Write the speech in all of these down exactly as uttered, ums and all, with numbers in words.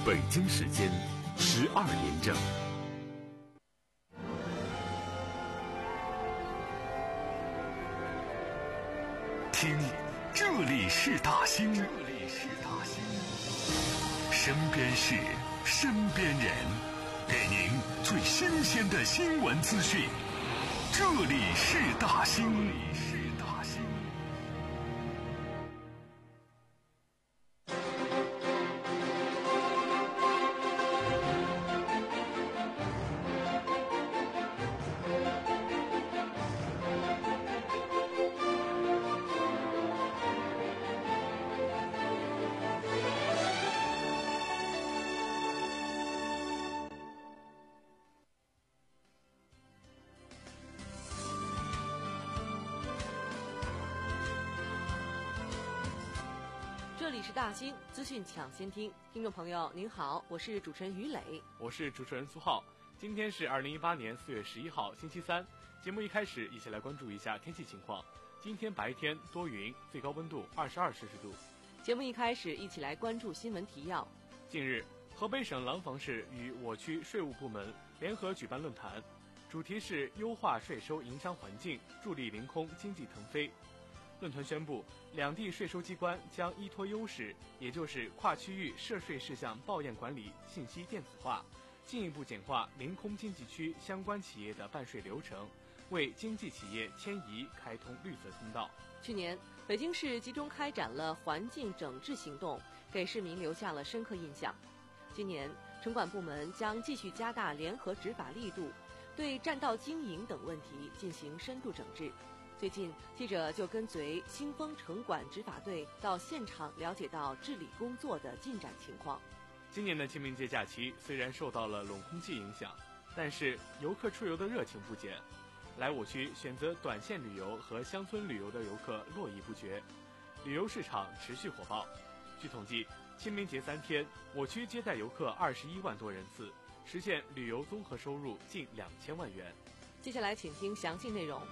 北京时间十二点整。听，这里是大兴，这里是大兴，身边事，身边人，给您最新鲜的新闻资讯。这里是大兴，这里是大兴。 这里是大兴资讯抢先听，听众朋友您好，我是主持人于磊， 我是主持人苏浩。今天是二零一八年四月十一号，星期三。节目一开始，一起来关注一下天气情况。今天白天多云，最高温度二十二摄氏度。 节目一开始，一起来关注新闻提要。 近日，河北省廊坊市与我区税务部门联合举办论坛，主题是优化税收营商环境，助力凌空经济腾飞。论坛宣布，两地税收机关将依托优势，也就是跨区域涉税事项报验管理信息电子化，进一步简化临空经济区相关企业的办税流程，为经济企业迁移开通绿色通道。 去年，北京市集中开展了环境整治行动，给市民留下了深刻印象。今年，城管部门将继续加大联合执法力度，对占道经营等问题进行深度整治。最近，记者就跟随新丰城管执法队到现场了解到治理工作的进展情况。 今年的清明节假期虽然受到了冷空气影响，但是游客出游的热情不减，来我区选择短线旅游和乡村旅游的游客络绎不绝，旅游市场持续火爆。据统计，清明节三天，我区接待游客二十一万多人次，实现旅游综合收入近两千万元。 接下来，请听详细内容。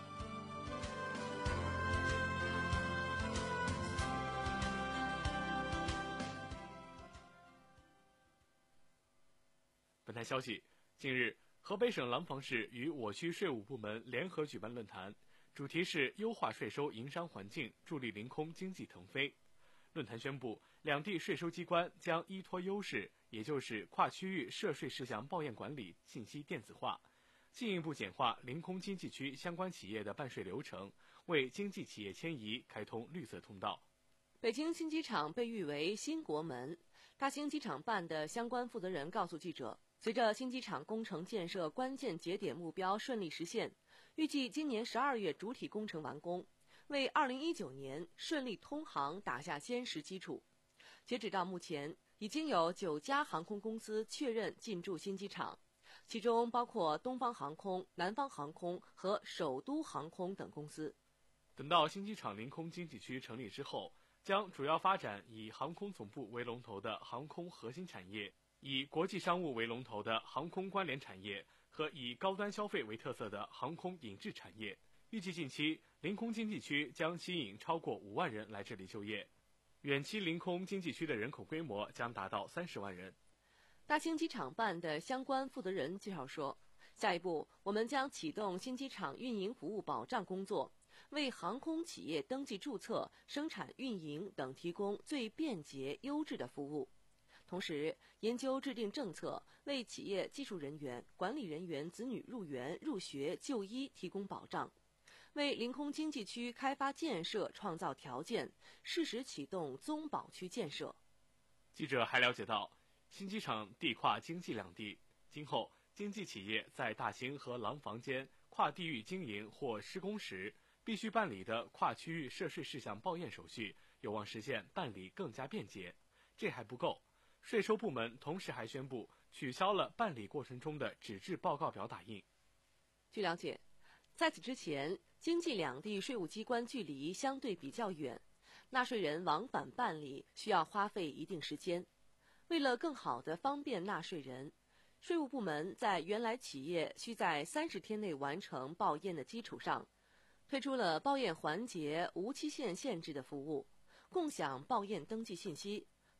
本台消息，近日，河北省廊坊市与我区税务部门联合举办论坛，主题是优化税收营商环境，助力凌空经济腾飞。论坛宣布，两地税收机关将依托优势，也就是跨区域涉税事项报验管理信息电子化，进一步简化临空经济区相关企业的办税流程，为经济企业迁移开通绿色通道。 北京新机场被誉为新国门，大兴机场办的相关负责人告诉记者，随着新机场工程建设关键节点目标顺利实现，预计今年十二月主体工程完工，为二零一九年顺利通航打下坚实基础。截止到目前，已经有九家航空公司确认进驻新机场，其中包括东方航空、南方航空和首都航空等公司。 等到新机场临空经济区成立之后，将主要发展以航空总部为龙头的航空核心产业，以国际商务为龙头的航空关联产业和以高端消费为特色的航空引致产业。预计近期临空经济区将吸引超过五万人来这里就业，远期临空经济区的人口规模将达到三十万人。 大兴机场办的相关负责人介绍说，下一步我们将启动新机场运营服务保障工作，为航空企业登记注册、生产运营等提供最便捷优质的服务。同时，研究制定政策，为企业技术人员、管理人员子女入园、入学、就医提供保障，为临空经济区开发建设创造条件，适时启动综保区建设。 记者还了解到，新机场地跨经济两地，今后经济企业在大兴和廊坊间跨地域经营或施工时，必须办理的跨区域涉税事项报验手续，有望实现办理更加便捷。这还不够，税收部门同时还宣布取消了办理过程中的纸质报告表打印。 据了解，在此之前，经济两地税务机关距离相对比较远，纳税人往返办理需要花费一定时间。为了更好地方便纳税人，税务部门在原来企业需在三十天内完成报验的基础上，推出了报验环节无期限限制的服务，共享报验登记信息，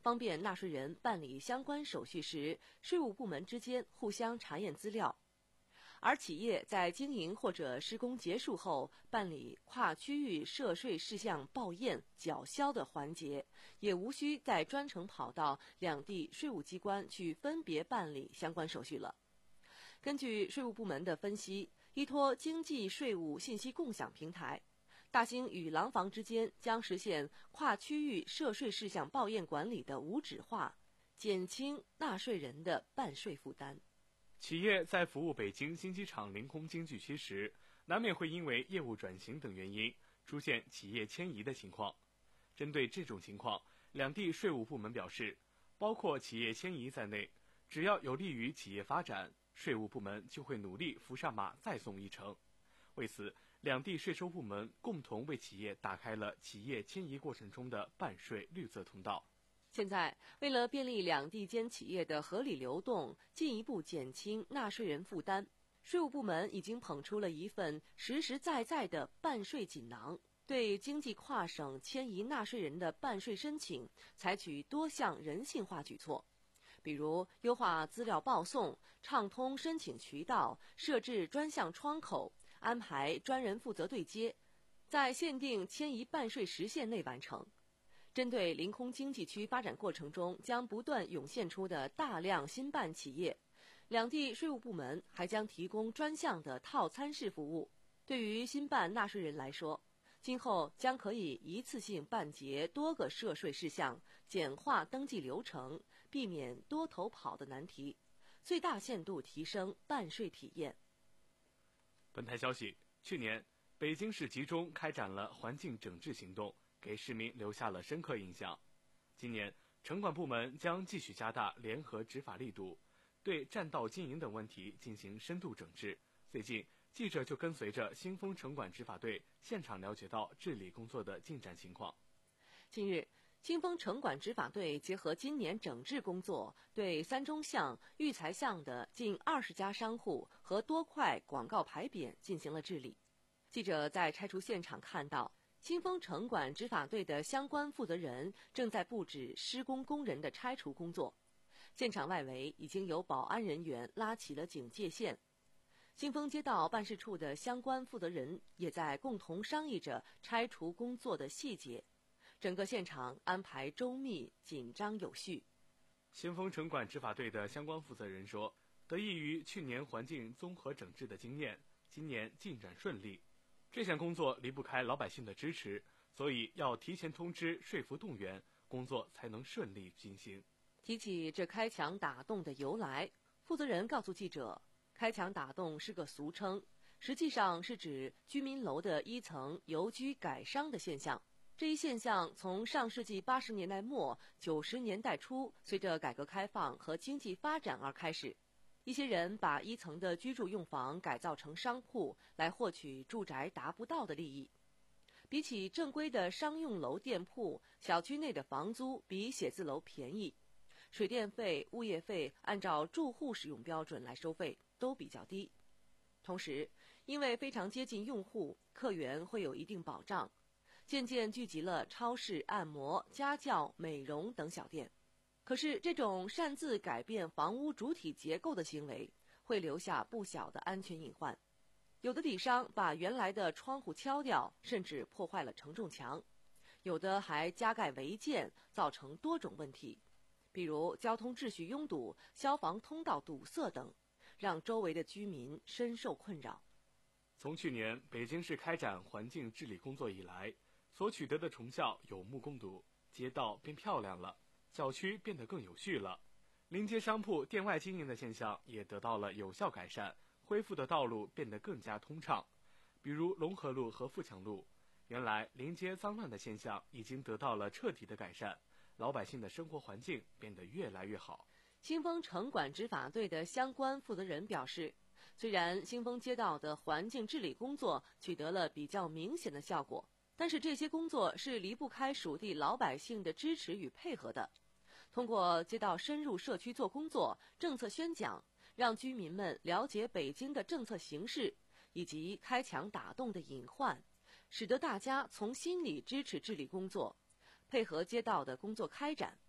方便纳税人办理相关手续时，税务部门之间互相查验资料。而企业在经营或者施工结束后办理跨区域涉税事项报验、缴销的环节，也无需再专程跑到两地税务机关去分别办理相关手续了。根据税务部门的分析，依托经济税务信息共享平台，大兴与廊坊之间将实现跨区域涉税事项报验管理的无纸化，减轻纳税人的办税负担。 企业在服务北京新机场临空经济区时，难免会因为业务转型等原因出现企业迁移的情况。针对这种情况，两地税务部门表示，包括企业迁移在内，只要有利于企业发展，税务部门就会努力扶上马再送一程。为此，两地税收部门共同为企业打开了企业迁移过程中的办税绿色通道。 现在，为了便利两地间企业的合理流动，进一步减轻纳税人负担，税务部门已经捧出了一份实实在在的办税锦囊，对经济跨省迁移纳税人的办税申请采取多项人性化举措，比如优化资料报送、畅通申请渠道、设置专项窗口、安排专人负责对接，在限定迁移办税时限内完成。针对临空经济区发展过程中将不断涌现出的大量新办企业，两地税务部门还将提供专项的套餐式服务。对于新办纳税人来说，今后将可以一次性办结多个涉税事项，简化登记流程，避免多头跑的难题，最大限度提升办税体验。 本台消息，去年北京市集中开展了环境整治行动，给市民留下了深刻印象。今年，城管部门将继续加大联合执法力度，对占道经营等问题进行深度整治。最近，记者就跟随着新丰城管执法队现场了解到治理工作的进展情况。 近日，新丰城管执法队结合今年整治工作，对三中巷、育才巷的近二十家商户和多块广告牌匾进行了治理。记者在拆除现场看到，新丰城管执法队的相关负责人正在布置施工工人的拆除工作，现场外围已经有保安人员拉起了警戒线。新丰街道办事处的相关负责人也在共同商议着拆除工作的细节，整个现场安排周密、紧张有序。 新丰城管执法队的相关负责人说，得益于去年环境综合整治的经验，今年进展顺利。这项工作离不开老百姓的支持，所以要提前通知说服动员，工作才能顺利进行。 提起这开墙打洞的由来，负责人告诉记者，开墙打洞是个俗称，实际上是指居民楼的一层由居改商的现象。这一现象从上世纪八十年代末九十年代初，随着改革开放和经济发展而开始。一些人把一层的居住用房改造成商铺，来获取住宅达不到的利益。比起正规的商用楼店铺，小区内的房租比写字楼便宜，水电费、物业费按照住户使用标准来收费都比较低。同时，因为非常接近用户，客源会有一定保障，渐渐聚集了超市、按摩、家教、美容等小店。可是，这种擅自改变房屋主体结构的行为，会留下不小的安全隐患。有的底商把原来的窗户敲掉，甚至破坏了承重墙；有的还加盖违建，造成多种问题，比如交通秩序拥堵、消防通道堵塞等，让周围的居民深受困扰。 从去年北京市开展环境治理工作以来，所取得的成效有目共睹，街道变漂亮了，小区变得更有序了，临街商铺店外经营的现象也得到了有效改善，恢复的道路变得更加通畅。比如龙河路和富强路，原来临街脏乱的现象已经得到了彻底的改善，老百姓的生活环境变得越来越好。 新丰城管执法队的相关负责人表示，虽然新丰街道的环境治理工作取得了比较明显的效果，但是这些工作是离不开属地老百姓的支持与配合的。通过街道深入社区做工作、政策宣讲，让居民们了解北京的政策形势以及开墙打洞的隐患，使得大家从心里支持治理工作，配合街道的工作开展。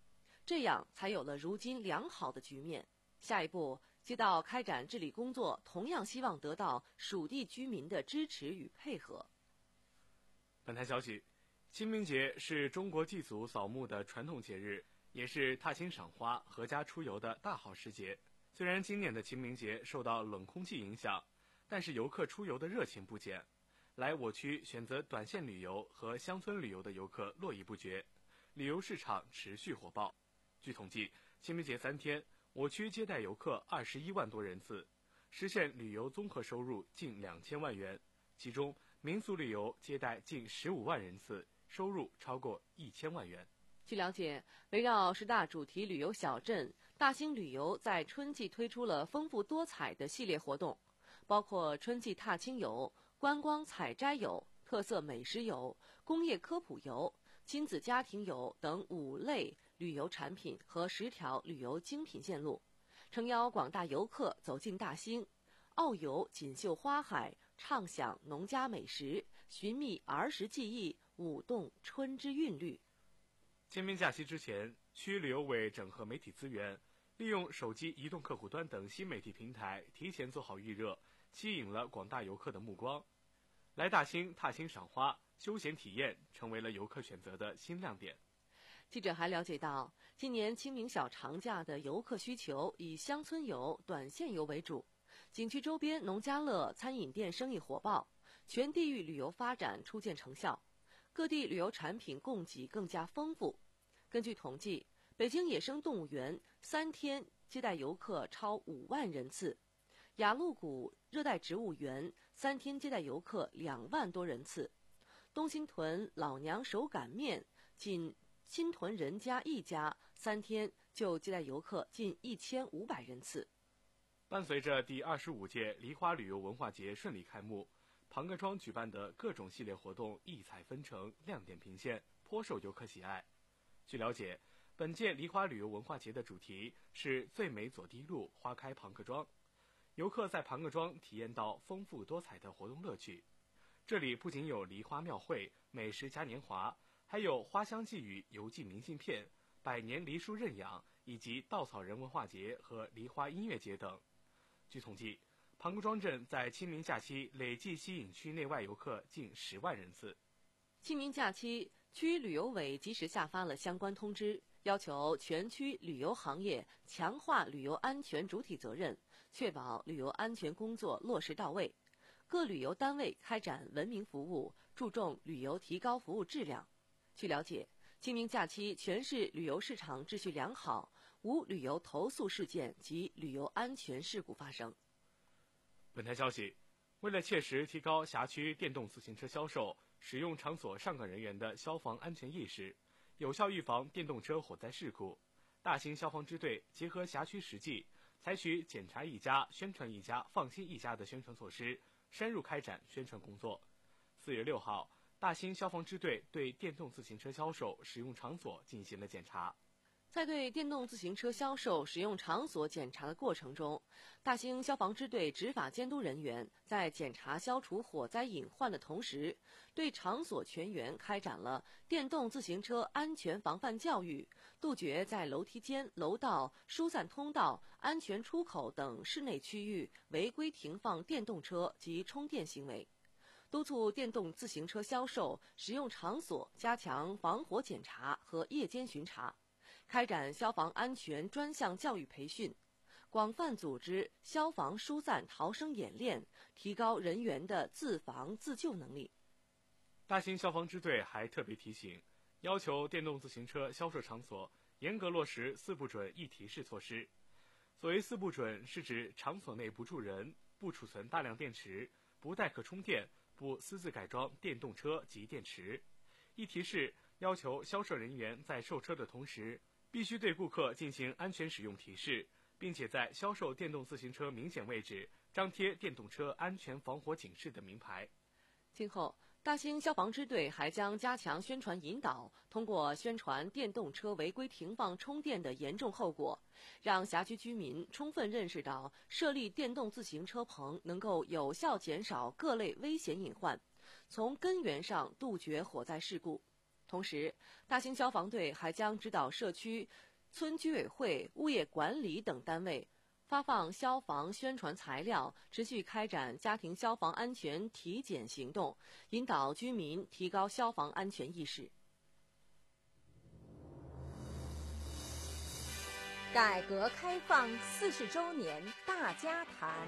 这样才有了如今良好的局面。下一步，街道开展治理工作，同样希望得到属地居民的支持与配合。 本台消息，清明节是中国祭祖扫墓的传统节日，也是踏青赏花、阖家出游的大好时节。虽然今年的清明节受到冷空气影响，但是游客出游的热情不减。来我区选择短线旅游和乡村旅游的游客络绎不绝，旅游市场持续火爆。据统计，清明节三天，我区接待游客二十一万多人次，实现旅游综合收入近两千万元，其中民俗旅游接待近十五万人次，收入超过一千万元。 据了解，围绕十大主题旅游小镇，大兴旅游在春季推出了丰富多彩的系列活动，包括春季踏青游、观光采摘游、特色美食游、工业科普游、亲子家庭游等五类旅游产品和十条旅游精品线路，诚邀广大游客走进大兴，遨游锦绣花海，畅享农家美食，寻觅儿时记忆，舞动春之韵律。 清明假期之前，区旅游委整合媒体资源，利用手机移动客户端等新媒体平台提前做好预热，吸引了广大游客的目光。来大兴踏青赏花，休闲体验成为了游客选择的新亮点。 记者还了解到，今年清明小长假的游客需求以乡村游、短线游为主，景区周边农家乐、餐饮店生意火爆，全地域旅游发展初见成效，各地旅游产品供给更加丰富。根据统计，北京野生动物园三天接待游客超五万人次，雅鹿谷热带植物园三天接待游客两万多人次，东新屯老娘手擀面仅新屯人家一家三天就接待游客近一千五百人次。 伴随着第二十五届梨花旅游文化节顺利开幕，庞各庄举办的各种系列活动异彩纷呈，亮点频现，颇受游客喜爱。据了解，本届梨花旅游文化节的主题是最美左堤路，花开庞各庄。游客在庞各庄体验到丰富多彩的活动乐趣。这里不仅有梨花庙会、美食嘉年华，还有花香寄语、游记明信片、百年梨树认养以及稻草人文化节和梨花音乐节等。据统计，庞各庄镇在清明假期累计吸引区内外游客近十万人次。 清明假期，区旅游委及时下发了相关通知，要求全区旅游行业强化旅游安全主体责任，确保旅游安全工作落实到位。各旅游单位开展文明服务，注重旅游提高服务质量。据了解，清明假期全市旅游市场秩序良好，无旅游投诉事件及旅游安全事故发生。 本台消息，为了切实提高辖区电动自行车销售、使用场所上岗人员的消防安全意识，有效预防电动车火灾事故，大兴消防支队结合辖区实际，采取检查一家、宣传一家、放心一家的宣传措施，深入开展宣传工作。四月六号，大兴消防支队对电动自行车销售使用场所进行了检查。 在对电动自行车销售使用场所检查的过程中，大兴消防支队执法监督人员在检查消除火灾隐患的同时，对场所全员开展了电动自行车安全防范教育，杜绝在楼梯间、楼道、疏散通道、安全出口等室内区域违规停放电动车及充电行为，督促电动自行车销售使用场所加强防火检查和夜间巡查，开展消防安全专项教育培训，广泛组织消防疏散逃生演练，提高人员的自防自救能力。 大兴消防支队还特别提醒，要求电动自行车销售场所严格落实四不准一提示措施。所谓四不准，是指场所内不住人、不储存大量电池、不代客充电、不私自改装电动车及电池。一提示要求销售人员在售车的同时，必须对顾客进行安全使用提示，并且在销售电动自行车明显位置张贴电动车安全防火警示的名牌。 今后，大兴消防支队还将加强宣传引导，通过宣传电动车违规停放充电的严重后果，让辖区居民充分认识到设立电动自行车棚能够有效减少各类危险隐患，从根源上杜绝火灾事故。同时，大兴消防队还将指导社区村居委会、物业管理等单位发放消防宣传材料，持续开展家庭消防安全体检行动，引导居民提高消防安全意识。 改革开放四十周年大家谈。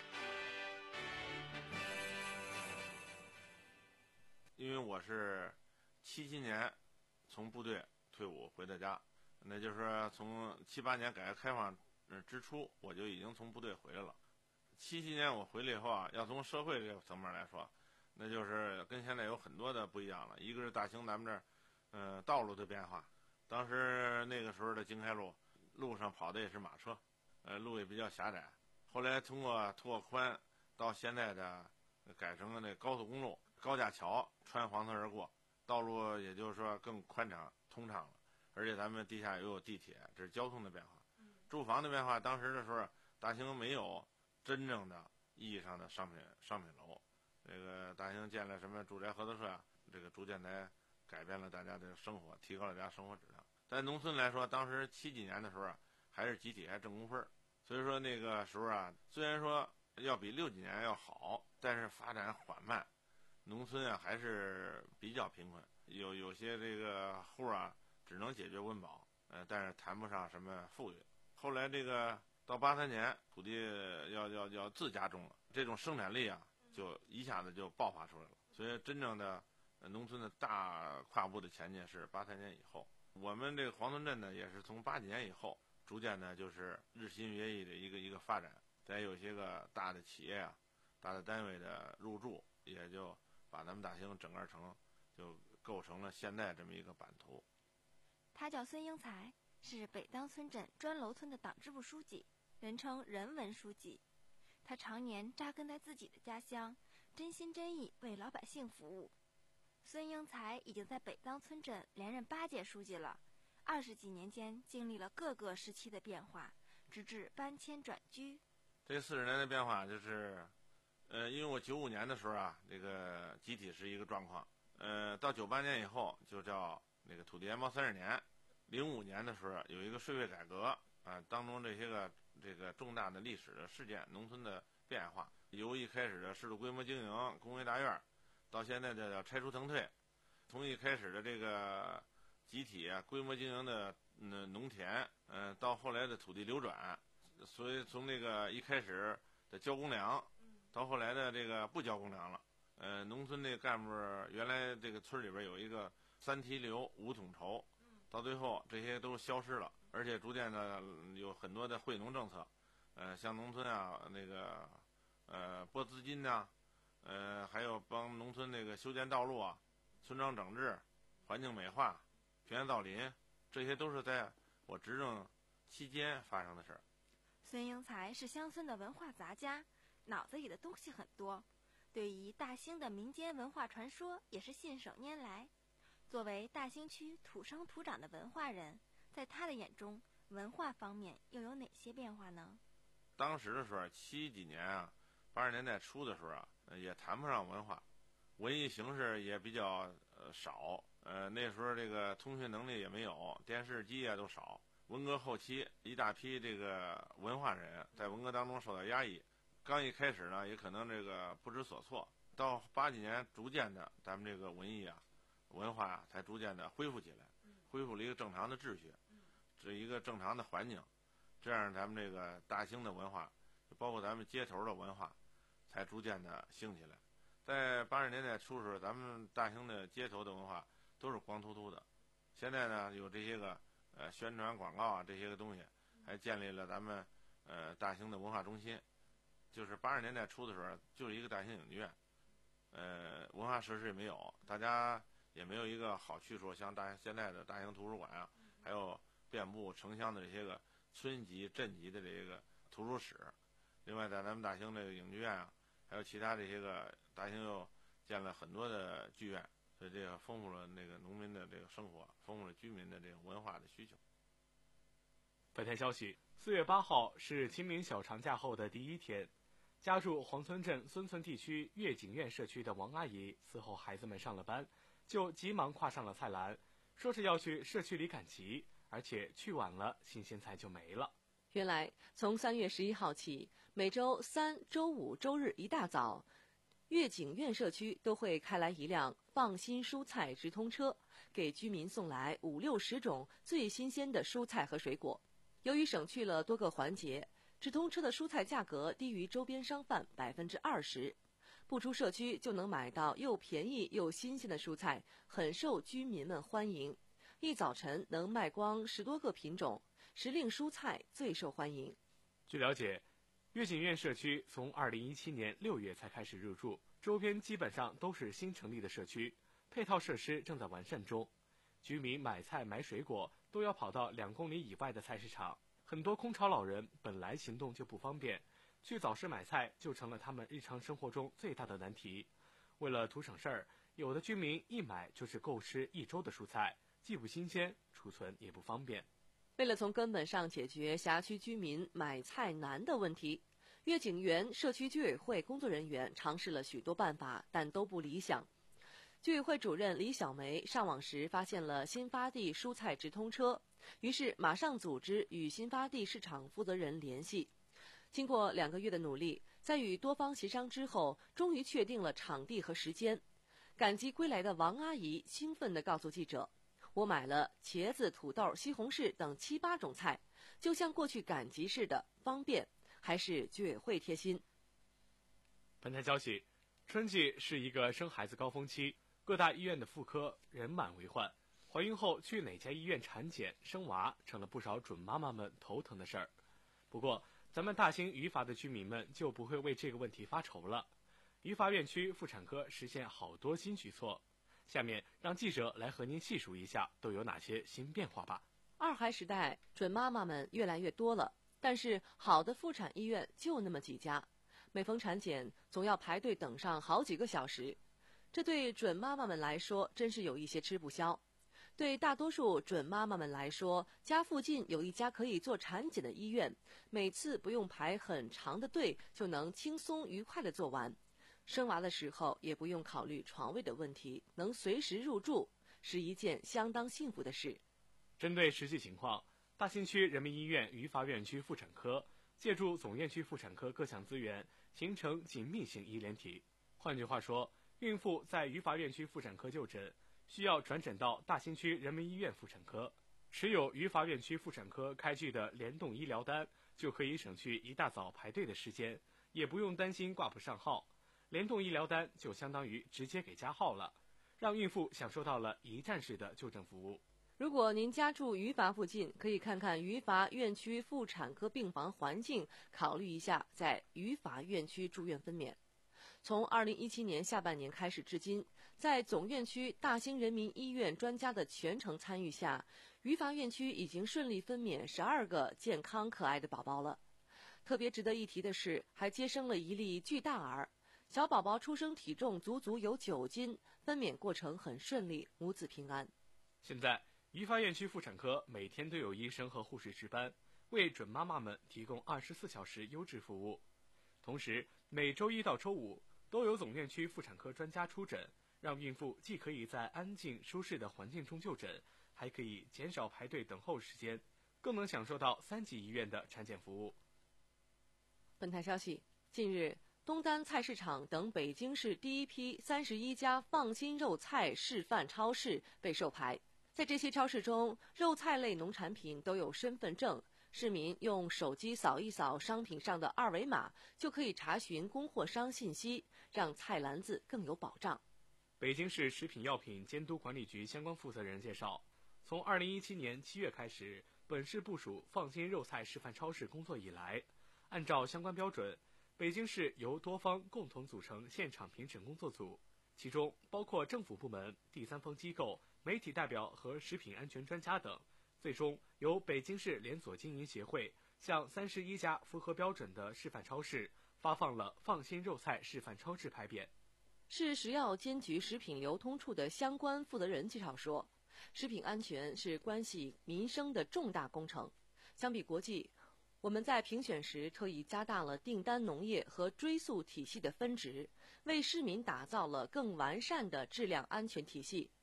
因为我是七七年从部队退伍回的家，那就是说从七八年改革开放之初，我就已经从部队回来了。七七年我回来以后啊，要从社会这个层面来说，那就是跟现在有很多的不一样了。一个是大兴咱们这儿，呃，道路的变化。当时那个时候的京开路，路上跑的也是马车，呃，路也比较狭窄。后来通过拓宽，到现在的改成了那高速公路。高架桥穿黄河而过，道路也就是说更宽敞通畅了，而且咱们地下又有地铁，这是交通的变化。住房的变化，当时的时候大兴没有真正的意义上的商品商品楼，这个大兴建了什么住宅合作社啊，这个逐渐来改变了大家的生活，提高了大家生活质量。在农村来说，当时七几年的时候啊，还是集体还挣工分，所以说那个时候啊，虽然说要比六几年要好，但是发展缓慢。农村啊还是比较贫困，有有些这个户啊只能解决温饱，呃，但是谈不上什么富裕。后来这个到八三年，土地要要要自家种了，这种生产力啊就一下子就爆发出来了。所以真正的农村的大跨步的前进是八三年以后。我们这个黄村镇呢，也是从八几年以后，逐渐的就是日新月异的一个一个发展。再有些个大的企业啊、大的单位的入驻，也就把咱们大兴整个城就构成了现在这么一个版图。 他叫孙英才，是北当村镇砖楼村的党支部书记，人称人文书记。他常年扎根在自己的家乡，真心真意为老百姓服务。孙英才已经在北当村镇连任八届书记了，二十几年间经历了各个时期的变化，直至搬迁转居。 这四十年的变化就是。呃，因为我九五年的时候啊，这个集体是一个状况，呃，到九八年以后就叫那个土地研报三十年，零五年的时候有一个税费改革啊、呃，当中这些个这个重大的历史的事件，农村的变化，由一开始的适度规模经营工业大院，到现在的叫拆除腾退，从一开始的这个集体啊规模经营的嗯农田，呃，到后来的土地流转，所以从那个一开始的交公粮。到后来的这个不交公粮了，呃，农村那干部原来这个村里边有一个三提留五统筹，到最后这些都消失了，而且逐渐的有很多的惠农政策，呃，像农村啊那个呃拨资金呐、啊，呃，还有帮农村那个修建道路啊、村庄整治、环境美化、平原造林，这些都是在我执政期间发生的事儿。 孙英才是乡村的文化杂家。脑子里的东西很多，对于大兴的民间文化传说也是信手拈来。作为大兴区土生土长的文化人，在他的眼中，文化方面又有哪些变化呢？ 当时的时候，七几年啊，八十年代初的时候啊，也谈不上文化，文艺形式也比较呃少。呃，那时候这个通讯能力也没有，电视机啊都少。文革后期，一大批这个文化人在文革当中受到压抑。刚一开始呢，也可能这个不知所措，到八几年逐渐的，咱们这个文艺啊、文化啊，才逐渐的恢复起来，恢复了一个正常的秩序，是一个正常的环境，这样咱们这个大兴的文化，就包括咱们街头的文化，才逐渐的兴起来。在八十年代初的时候，咱们大兴的街头的文化都是光秃秃的，现在呢有这些个呃宣传广告啊这些个东西，还建立了咱们呃大兴的文化中心。就是八十年代初的时候，就是一个大型影剧院，呃，文化设施也没有，大家也没有一个好去处，像大现在的大型图书馆啊，还有遍布城乡的这些个村级、镇级的这个图书室。另外，在咱们大兴这个影剧院啊，还有其他这些个大兴又建了很多的剧院，所以这个丰富了那个农民的这个生活，丰富了居民的这个文化的需求。 本台消息：四月八号是清明小长假后的第一天。家住黄村镇孙村地区悦景苑社区的王阿姨伺候孩子们上了班，就急忙跨上了菜篮，说是要去社区里赶集， 而且去晚了，新鲜菜就没了。 原来，从三月十一号起，每周三、周五、周日一大早，悦景苑社区都会开来一辆放心蔬菜直通车，给居民送来五六十种最新鲜的蔬菜和水果。由于省去了多个环节，直通车的蔬菜价格低于周边商贩百分之二十，不出社区就能买到又便宜又新鲜的蔬菜，很受居民们欢迎。一早晨能卖光十多个品种，时令蔬菜最受欢迎。 据了解，悦景苑社区从二零一七年六月才开始入驻，周边基本上都是新成立的社区，配套设施正在完善中。居民买菜买水果都要跑到两公里以外的菜市场，很多空巢老人本来行动就不方便，去早市买菜就成了他们日常生活中最大的难题。为了图省事儿，有的居民一买就是够吃一周的蔬菜，既不新鲜，储存也不方便。 为了从根本上解决辖区居民买菜难的问题，悦景园社区居委会工作人员尝试了许多办法，但都不理想。居委会主任李小梅上网时发现了新发地蔬菜直通车，于是马上组织与新发地市场负责人联系。经过两个月的努力，在与多方协商之后，终于确定了场地和时间。赶集归来的王阿姨兴奋地告诉记者，我买了茄子、土豆、西红柿等七八种菜，就像过去赶集似的，方便，还是居委会贴心。 本台消息，春季是一个生孩子高峰期，各大医院的妇科人满为患，怀孕后去哪家医院产检生娃成了不少准妈妈们头疼的事儿。不过咱们大兴余阀的居民们就不会为这个问题发愁了。余阀院区妇产科实现好多新举措，下面让记者来和您细数一下都有哪些新变化吧。 二孩时代，准妈妈们越来越多了，但是好的妇产医院就那么几家，每逢产检总要排队等上好几个小时，这对准妈妈们来说真是有一些吃不消。对大多数准妈妈们来说，家附近有一家可以做产检的医院，每次不用排很长的队就能轻松愉快地做完，生娃的时候也不用考虑床位的问题，能随时入住，是一件相当幸福的事。 针对实际情况，大兴区人民医院余阀院区妇产科借助总院区妇产科各项资源，形成紧密性医联体。换句话说，孕妇在余阀院区妇产科就诊，需要转诊到大兴区人民医院妇产科，持有余阀院区妇产科开具的联动医疗单，就可以省去一大早排队的时间，也不用担心挂不上号。联动医疗单就相当于直接给加号了，让孕妇享受到了一站式的就诊服务。 如果您家住余阀附近，可以看看余阀院区妇产科病房环境，考虑一下在余阀院区住院分娩。从二零一七年下半年开始至今，在总院区大兴人民医院专家的全程参与下，余阀院区已经顺利分娩十二个健康可爱的宝宝了。特别值得一提的是，还接生了一例巨大儿，小宝宝出生体重足足有九斤，分娩过程很顺利，母子平安。 现在余阀院区妇产科每天都有医生和护士值班，为准妈妈们提供二十四小时优质服务。同时，每周一到周五都有总院区妇产科专家出诊，让孕妇既可以在安静舒适的环境中就诊，还可以减少排队等候时间，更能享受到三级医院的产检服务。 本台消息，近日东单菜市场等北京市第一批三十一家放心肉菜示范超市被授牌。在这些超市中，肉菜类农产品都有身份证，市民用手机扫一扫商品上的二维码，就可以查询供货商信息，让菜篮子更有保障。 北京市食品药品监督管理局相关负责人介绍，从二零一七年七月开始，本市部署放心肉菜示范超市工作以来，按照相关标准，北京市由多方共同组成现场评审工作组，其中包括政府部门、第三方机构、媒体代表和食品安全专家等，最终由北京市连锁经营协会向三十一家符合标准的示范超市发放了放心肉菜示范超市牌匾。 市食药监局食品流通处的相关负责人介绍说，食品安全是关系民生的重大工程。相比国际，我们在评选时特意加大了订单农业和追溯体系的分值，为市民打造了更完善的质量安全体系。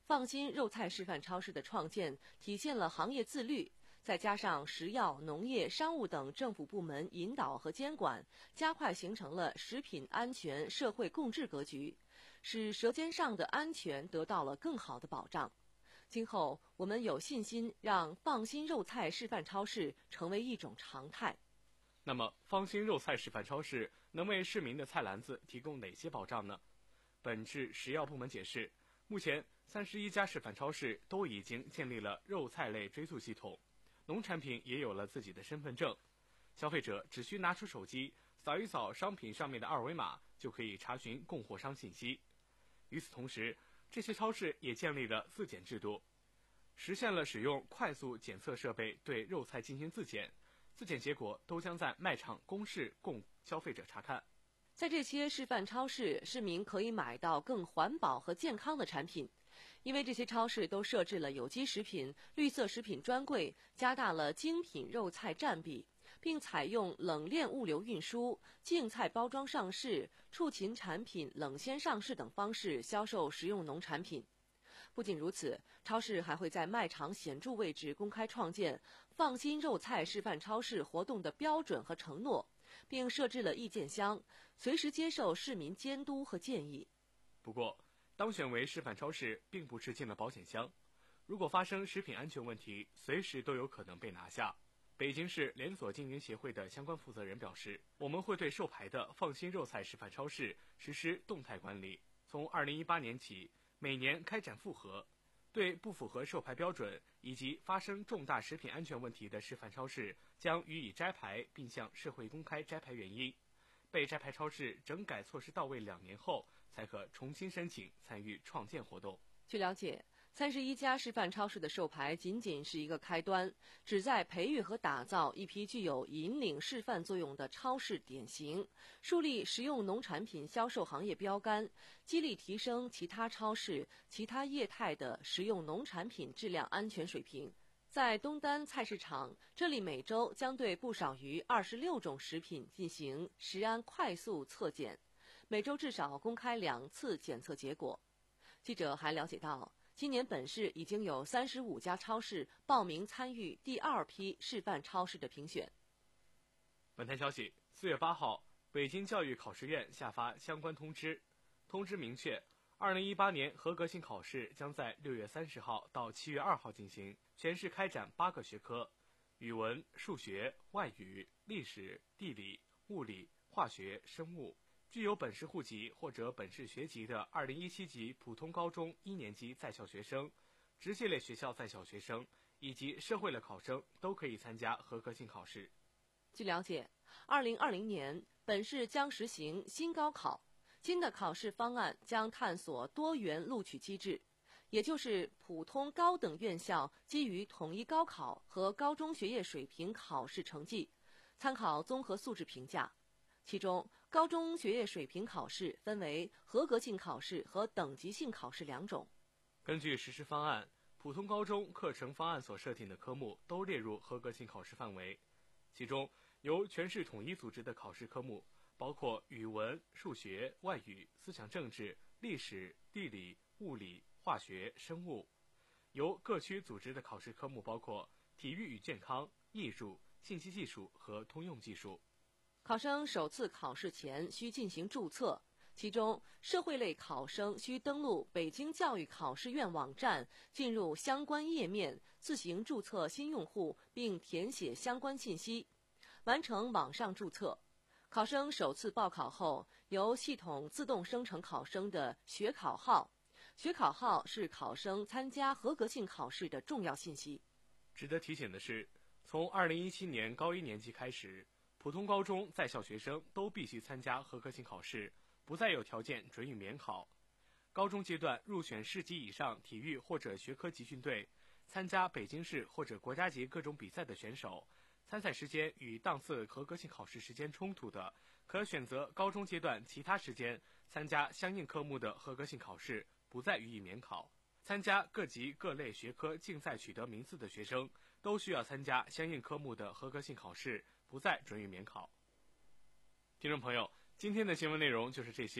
放心肉菜示范超市的创建体现了行业自律，再加上食药、农业、商务等政府部门引导和监管，加快形成了食品安全社会共治格局，使舌尖上的安全得到了更好的保障。今后我们有信心让放心肉菜示范超市成为一种常态。 那么，放心肉菜示范超市能为市民的菜篮子提供哪些保障呢？本市食药部门解释，目前三十一家示范超市都已经建立了肉菜类追溯系统，农产品也有了自己的身份证，消费者只需拿出手机扫一扫商品上面的二维码，就可以查询供货商信息。与此同时，这些超市也建立了自检制度，实现了使用快速检测设备对肉菜进行自检，自检结果都将在卖场公示供消费者查看。 在这些示范超市，市民可以买到更环保和健康的产品，因为这些超市都设置了有机食品、绿色食品专柜，加大了精品肉菜占比，并采用冷链物流运输、净菜包装上市、畜禽产品冷鲜上市等方式销售食用农产品。不仅如此，超市还会在卖场显著位置公开创建放心肉菜示范超市活动的标准和承诺，并设置了意见箱，随时接受市民监督和建议。 不过，当选为示范超市并不是进了保险箱，如果发生食品安全问题，随时都有可能被拿下。北京市连锁经营协会的相关负责人表示，我们会对授牌的放心肉菜示范超市实施动态管理，从二零一八年起，每年开展复核，对不符合授牌标准以及发生重大食品安全问题的示范超市将予以摘牌，并向社会公开摘牌原因。被摘牌超市整改措施到位两年后，才可重新申请参与创建活动。 据了解，三十一家示范超市的授牌仅仅是一个开端，旨在培育和打造一批具有引领示范作用的超市典型，树立食用农产品销售行业标杆，激励提升其他超市、其他业态的食用农产品质量安全水平。在东单菜市场，这里每周将对不少于二十六种食品进行食安快速测检，每周至少公开两次检测结果。记者还了解到，今年本市已经有三十五家超市报名参与第二批示范超市的评选。 本台消息，四月八号，北京教育考试院下发相关通知，通知明确，二零一八年合格性考试将在六月三十号到七月二号进行，全市开展八个学科：语文、数学、外语、历史、地理、物理、化学、生物。具有本市户籍或者本市学籍的二零一七级普通高中一年级在校学生、职业类学校在校学生以及社会类考生都可以参加合格性考试。 据了解，二零二零年本市将实行新高考，新的考试方案将探索多元录取机制，也就是普通高等院校基于统一高考和高中学业水平考试成绩，参考综合素质评价。其中，高中学业水平考试分为合格性考试和等级性考试两种。 根据实施方案，普通高中课程方案所设定的科目都列入合格性考试范围，其中由全市统一组织的考试科目包括语文、数学、外语、思想政治、历史、地理、物理、化学、生物；由各区组织的考试科目包括体育与健康、艺术、信息技术和通用技术。 考生首次考试前需进行注册，其中社会类考生需登录北京教育考试院网站，进入相关页面，自行注册新用户并填写相关信息，完成网上注册。考生首次报考后，由系统自动生成考生的学考号，学考号是考生参加合格性考试的重要信息。 值得提醒的是，从二零一七年高一年级开始，普通高中在校学生都必须参加合格性考试，不再有条件准予免考。高中阶段入选市级以上体育或者学科集训队，参加北京市或者国家级各种比赛的选手，参赛时间与档次合格性考试时间冲突的，可选择高中阶段其他时间参加相应科目的合格性考试，不再予以免考。参加各级各类学科竞赛取得名次的学生，都需要参加相应科目的合格性考试，不再准予免考。听众朋友，今天的新闻内容就是这些。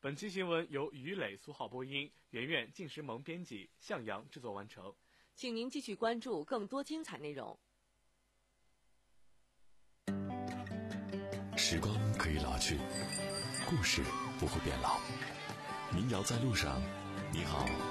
本期新闻由于磊、苏浩播音，圆圆、靳时萌编辑，向阳制作完成。 请您继续关注更多精彩内容。 时光可以老去，故事不会变老。民谣在路上，你好。